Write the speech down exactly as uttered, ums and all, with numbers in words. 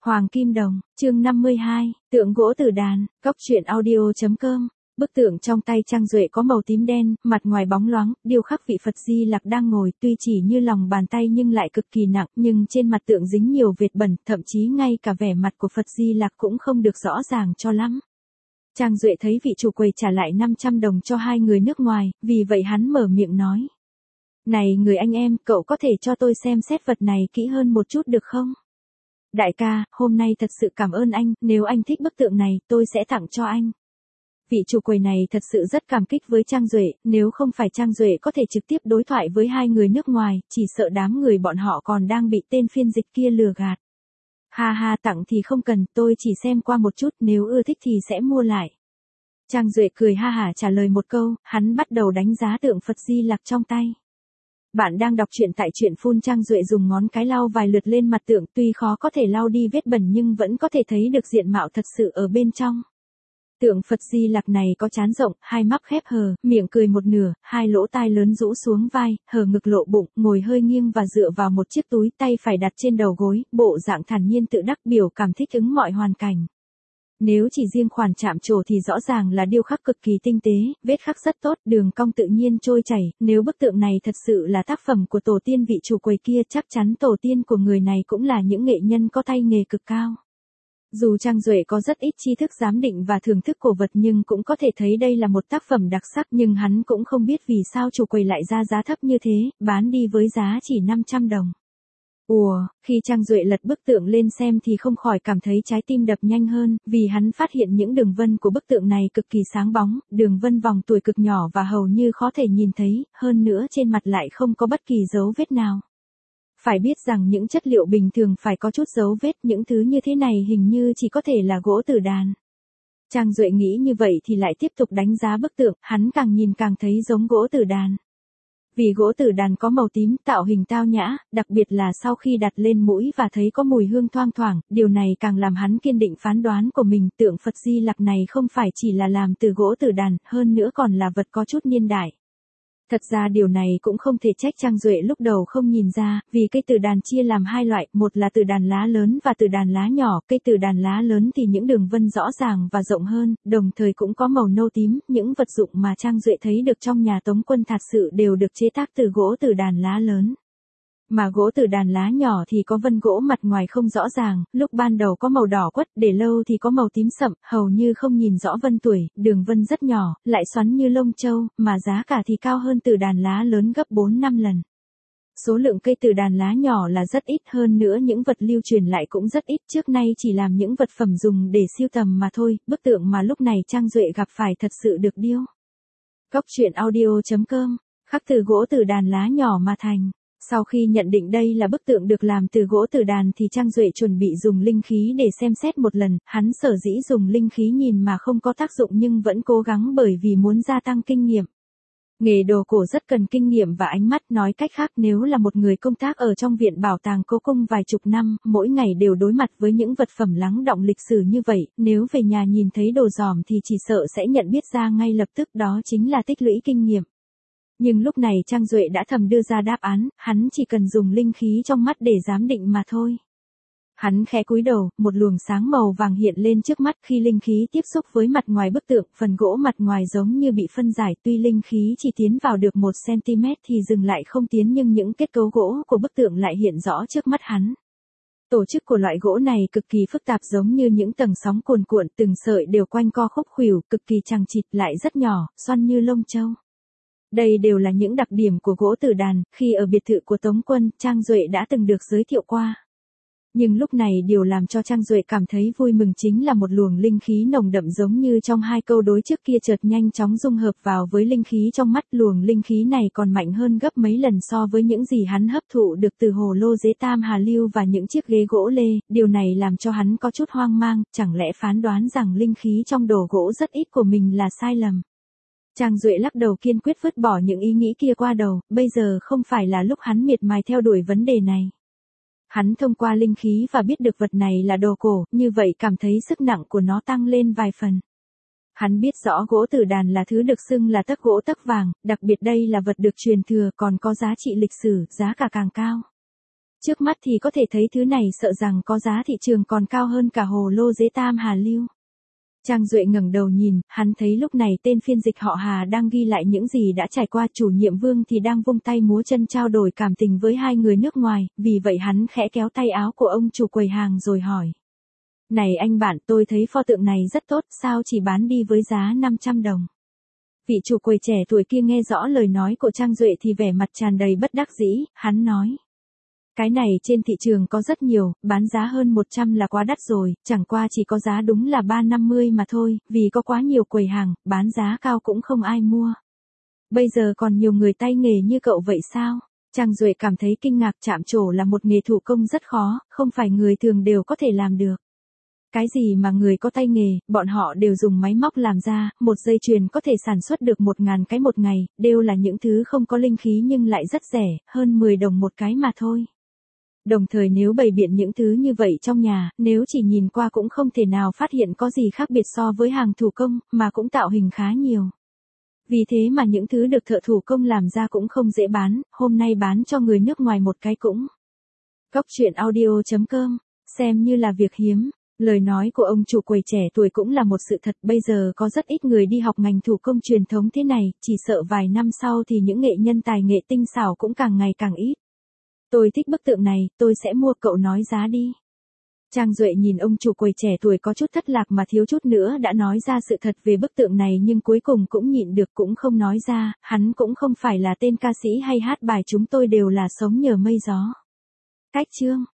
Hoàng Kim Đồng, chương năm mươi hai, tượng gỗ tử đàn, góc truyện audio.com. Bức tượng trong tay Trang Duệ có màu tím đen, mặt ngoài bóng loáng, điêu khắc vị Phật Di Lặc đang ngồi, tuy chỉ như lòng bàn tay nhưng lại cực kỳ nặng, nhưng trên mặt tượng dính nhiều vệt bẩn, thậm chí ngay cả vẻ mặt của Phật Di Lặc cũng không được rõ ràng cho lắm. Trang Duệ thấy vị chủ quầy trả lại năm trăm đồng cho hai người nước ngoài, vì vậy hắn mở miệng nói. Này người anh em, cậu có thể cho tôi xem xét vật này kỹ hơn một chút được không? Đại ca, hôm nay thật sự cảm ơn anh, nếu anh thích bức tượng này, tôi sẽ tặng cho anh. Vị chủ quầy này thật sự rất cảm kích với Trang Duệ, nếu không phải Trang Duệ có thể trực tiếp đối thoại với hai người nước ngoài, chỉ sợ đám người bọn họ còn đang bị tên phiên dịch kia lừa gạt. Ha ha, tặng thì không cần, tôi chỉ xem qua một chút, nếu ưa thích thì sẽ mua lại. Trang Duệ cười ha hả trả lời một câu, hắn bắt đầu đánh giá tượng Phật Di Lặc trong tay. Bạn đang đọc truyện tại truyện Phun. Trang Duệ dùng ngón cái lau vài lượt lên mặt tượng, tuy khó có thể lau đi vết bẩn nhưng vẫn có thể thấy được diện mạo thật sự ở bên trong. Tượng Phật Di Lặc này có trán rộng, hai mắt khép hờ, miệng cười một nửa, hai lỗ tai lớn rũ xuống vai, hờ ngực lộ bụng, ngồi hơi nghiêng và dựa vào một chiếc túi, tay phải đặt trên đầu gối, bộ dạng thản nhiên tự đắc, biểu cảm thích ứng mọi hoàn cảnh. Nếu chỉ riêng khoản chạm trổ thì rõ ràng là điêu khắc cực kỳ tinh tế, vết khắc rất tốt, đường cong tự nhiên trôi chảy, nếu bức tượng này thật sự là tác phẩm của tổ tiên vị chủ quầy kia, chắc chắn tổ tiên của người này cũng là những nghệ nhân có tay nghề cực cao. Dù Trang Duệ có rất ít tri thức giám định và thưởng thức cổ vật nhưng cũng có thể thấy đây là một tác phẩm đặc sắc, nhưng hắn cũng không biết vì sao chủ quầy lại ra giá thấp như thế, bán đi với giá chỉ năm trăm đồng. Ùa, khi Trang Duệ lật bức tượng lên xem thì không khỏi cảm thấy trái tim đập nhanh hơn, vì hắn phát hiện những đường vân của bức tượng này cực kỳ sáng bóng, đường vân vòng tuổi cực nhỏ và hầu như khó thể nhìn thấy, hơn nữa trên mặt lại không có bất kỳ dấu vết nào. Phải biết rằng những chất liệu bình thường phải có chút dấu vết, những thứ như thế này hình như chỉ có thể là gỗ tử đàn. Trang Duệ nghĩ như vậy thì lại tiếp tục đánh giá bức tượng, hắn càng nhìn càng thấy giống gỗ tử đàn. Vì gỗ tử đàn có màu tím, tạo hình tao nhã, đặc biệt là sau khi đặt lên mũi và thấy có mùi hương thoang thoảng, điều này càng làm hắn kiên định phán đoán của mình, tượng Phật Di Lặc này không phải chỉ là làm từ gỗ tử đàn, hơn nữa còn là vật có chút niên đại. Thật ra điều này cũng không thể trách Trang Duệ lúc đầu không nhìn ra, vì cây tử đàn chia làm hai loại, một là tử đàn lá lớn và tử đàn lá nhỏ, cây tử đàn lá lớn thì những đường vân rõ ràng và rộng hơn, đồng thời cũng có màu nâu tím, những vật dụng mà Trang Duệ thấy được trong nhà Tống Quân thật sự đều được chế tác từ gỗ tử đàn lá lớn. Mà gỗ tử đàn lá nhỏ thì có vân gỗ mặt ngoài không rõ ràng, lúc ban đầu có màu đỏ quất, để lâu thì có màu tím sậm, hầu như không nhìn rõ vân tuổi, đường vân rất nhỏ, lại xoắn như lông châu, mà giá cả thì cao hơn tử đàn lá lớn gấp bốn năm lần. Số lượng cây tử đàn lá nhỏ là rất ít, hơn nữa những vật lưu truyền lại cũng rất ít, trước nay chỉ làm những vật phẩm dùng để sưu tầm mà thôi, bức tượng mà lúc này Trang Duệ gặp phải thật sự được điêu. Góc truyện audio.com, khắc từ gỗ tử đàn lá nhỏ mà thành. Sau khi nhận định đây là bức tượng được làm từ gỗ tử đàn thì Trang Duệ chuẩn bị dùng linh khí để xem xét một lần, hắn sở dĩ dùng linh khí nhìn mà không có tác dụng nhưng vẫn cố gắng bởi vì muốn gia tăng kinh nghiệm. Nghề đồ cổ rất cần kinh nghiệm và ánh mắt, nói cách khác nếu là một người công tác ở trong viện bảo tàng cố cung vài chục năm, mỗi ngày đều đối mặt với những vật phẩm lắng đọng lịch sử như vậy, nếu về nhà nhìn thấy đồ giòm thì chỉ sợ sẽ nhận biết ra ngay lập tức, đó chính là tích lũy kinh nghiệm. Nhưng lúc này Trang Duệ đã thầm đưa ra đáp án, hắn chỉ cần dùng linh khí trong mắt để giám định mà thôi. Hắn khẽ cúi đầu, một luồng sáng màu vàng hiện lên trước mắt, khi linh khí tiếp xúc với mặt ngoài bức tượng, phần gỗ mặt ngoài giống như bị phân giải, tuy linh khí chỉ tiến vào được một xăng-ti-mét thì dừng lại không tiến nhưng những kết cấu gỗ của bức tượng lại hiện rõ trước mắt hắn. Tổ chức của loại gỗ này cực kỳ phức tạp giống như những tầng sóng cuồn cuộn, từng sợi đều quanh co khúc khuỷu, cực kỳ chằng chịt lại rất nhỏ, xoăn như lông châu. Đây đều là những đặc điểm của gỗ tử đàn, khi ở biệt thự của Tống Quân, Trang Duệ đã từng được giới thiệu qua. Nhưng lúc này điều làm cho Trang Duệ cảm thấy vui mừng chính là một luồng linh khí nồng đậm giống như trong hai câu đối trước kia chợt nhanh chóng dung hợp vào với linh khí trong mắt, luồng linh khí này còn mạnh hơn gấp mấy lần so với những gì hắn hấp thụ được từ hồ lô dế Tam Hà Lưu và những chiếc ghế gỗ lê, điều này làm cho hắn có chút hoang mang, chẳng lẽ phán đoán rằng linh khí trong đồ gỗ rất ít của mình là sai lầm. Trang Duệ lắc đầu kiên quyết vứt bỏ những ý nghĩ kia qua đầu, bây giờ không phải là lúc hắn miệt mài theo đuổi vấn đề này. Hắn thông qua linh khí và biết được vật này là đồ cổ, như vậy cảm thấy sức nặng của nó tăng lên vài phần. Hắn biết rõ gỗ tử đàn là thứ được xưng là tấc gỗ tấc vàng, đặc biệt đây là vật được truyền thừa còn có giá trị lịch sử, giá cả càng cao. Trước mắt thì có thể thấy thứ này sợ rằng có giá thị trường còn cao hơn cả hồ lô giấy Tam Hà Lưu. Trang Duệ ngẩng đầu nhìn, hắn thấy lúc này tên phiên dịch họ Hà đang ghi lại những gì đã trải qua, chủ nhiệm Vương thì đang vung tay múa chân trao đổi cảm tình với hai người nước ngoài, vì vậy hắn khẽ kéo tay áo của ông chủ quầy hàng rồi hỏi. Này anh bạn, tôi thấy pho tượng này rất tốt, sao chỉ bán đi với giá năm trăm đồng? Vị chủ quầy trẻ tuổi kia nghe rõ lời nói của Trang Duệ thì vẻ mặt tràn đầy bất đắc dĩ, hắn nói. Cái này trên thị trường có rất nhiều, bán giá hơn một trăm là quá đắt rồi, chẳng qua chỉ có giá đúng là ba trăm năm mươi mà thôi, vì có quá nhiều quầy hàng, bán giá cao cũng không ai mua. Bây giờ còn nhiều người tay nghề như cậu vậy sao? Trang Duệ cảm thấy kinh ngạc, chạm trổ là một nghề thủ công rất khó, không phải người thường đều có thể làm được. Cái gì mà người có tay nghề, bọn họ đều dùng máy móc làm ra, một dây chuyền có thể sản xuất được một ngàn cái một ngày, đều là những thứ không có linh khí nhưng lại rất rẻ, hơn mười đồng một cái mà thôi. Đồng thời nếu bày biện những thứ như vậy trong nhà, nếu chỉ nhìn qua cũng không thể nào phát hiện có gì khác biệt so với hàng thủ công, mà cũng tạo hình khá nhiều. Vì thế mà những thứ được thợ thủ công làm ra cũng không dễ bán, hôm nay bán cho người nước ngoài một cái cũng. Góc truyện audio chấm com, xem như là việc hiếm. Lời nói của ông chủ quầy trẻ tuổi cũng là một sự thật, bây giờ có rất ít người đi học ngành thủ công truyền thống thế này, chỉ sợ vài năm sau thì những nghệ nhân tài nghệ tinh xảo cũng càng ngày càng ít. Tôi thích bức tượng này, tôi sẽ mua, cậu nói giá đi. Trang Duệ nhìn ông chủ quầy trẻ tuổi có chút thất lạc mà thiếu chút nữa đã nói ra sự thật về bức tượng này nhưng cuối cùng cũng nhịn được cũng không nói ra, hắn cũng không phải là tên ca sĩ hay hát bài chúng tôi đều là sống nhờ mây gió. Cách chương